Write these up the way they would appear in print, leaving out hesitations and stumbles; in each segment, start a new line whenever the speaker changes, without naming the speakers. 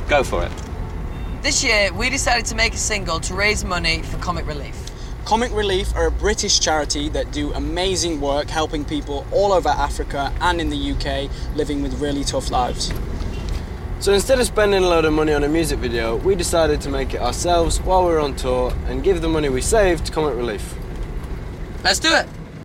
Go for it.
This year, we decided to make a single to raise money for Comic Relief.
Comic Relief are a British charity that do amazing work helping people all over Africa and in the UK living with really tough lives.
So instead of spending a load of money on a music video, we decided to make it ourselves while we were on tour and give the money we saved to Comic Relief.
Let's do it!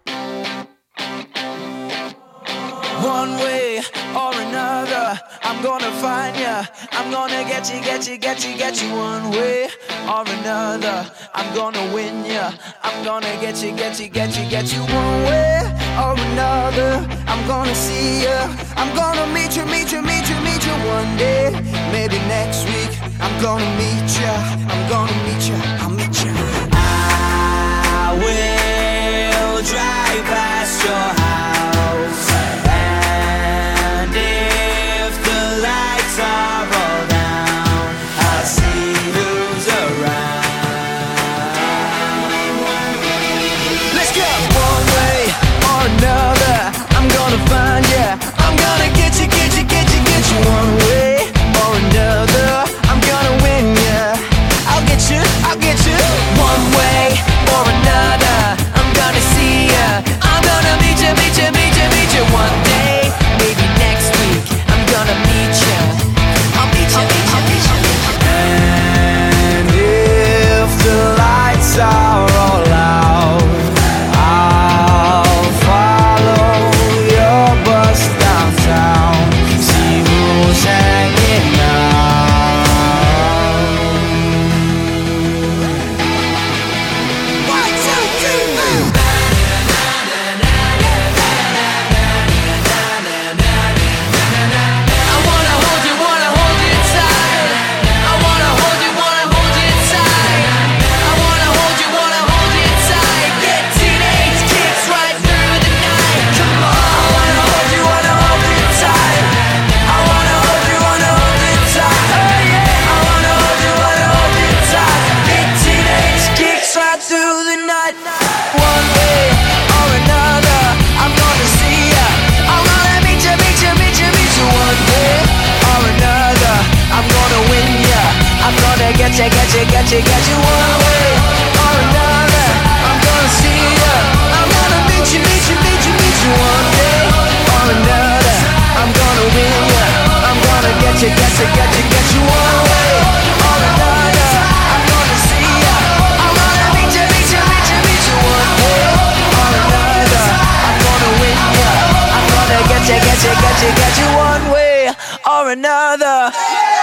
One way or another, I'm gonna find ya. I'm gonna get you. One way or another, I'm gonna win ya. I'm gonna get you. One way or another, I'm gonna see ya. I'm gonna meet you. One day, maybe next week, I'm gonna meet ya. I'll meet ya. I will drive past your house. Find ya, I'm gonna get you. One way or another, I'm gonna win ya. I'll get you. One way or another, I'm gonna see ya. I'm gonna meet you. One day, maybe next week, I'm gonna meet ya. I'll meet ya. And if the lights are all out, I'll follow your bus downtown, see who's hanging out. 1, 2, 3. I wanna hold you tight. I wanna hold you tight. I wanna hold you tight. Get teenage kicks right through the night. Come on. I wanna hold you tight. I wanna hold you tight. Oh yeah. I wanna hold you tight. Get teenage kicks right through the night. One way or another, I'm gonna see ya. I'm gonna meet you. One way or another, I'm gonna win ya. I'm gonna get you. One way or another, I'm gonna see ya. I'm gonna meet you. One day or another, I'm gonna win ya. I'm gonna get you. One way or another, I'm gonna see ya. I'm gonna meet you. One day or another, I'm gonna win ya. I'm gonna get you. One way or another.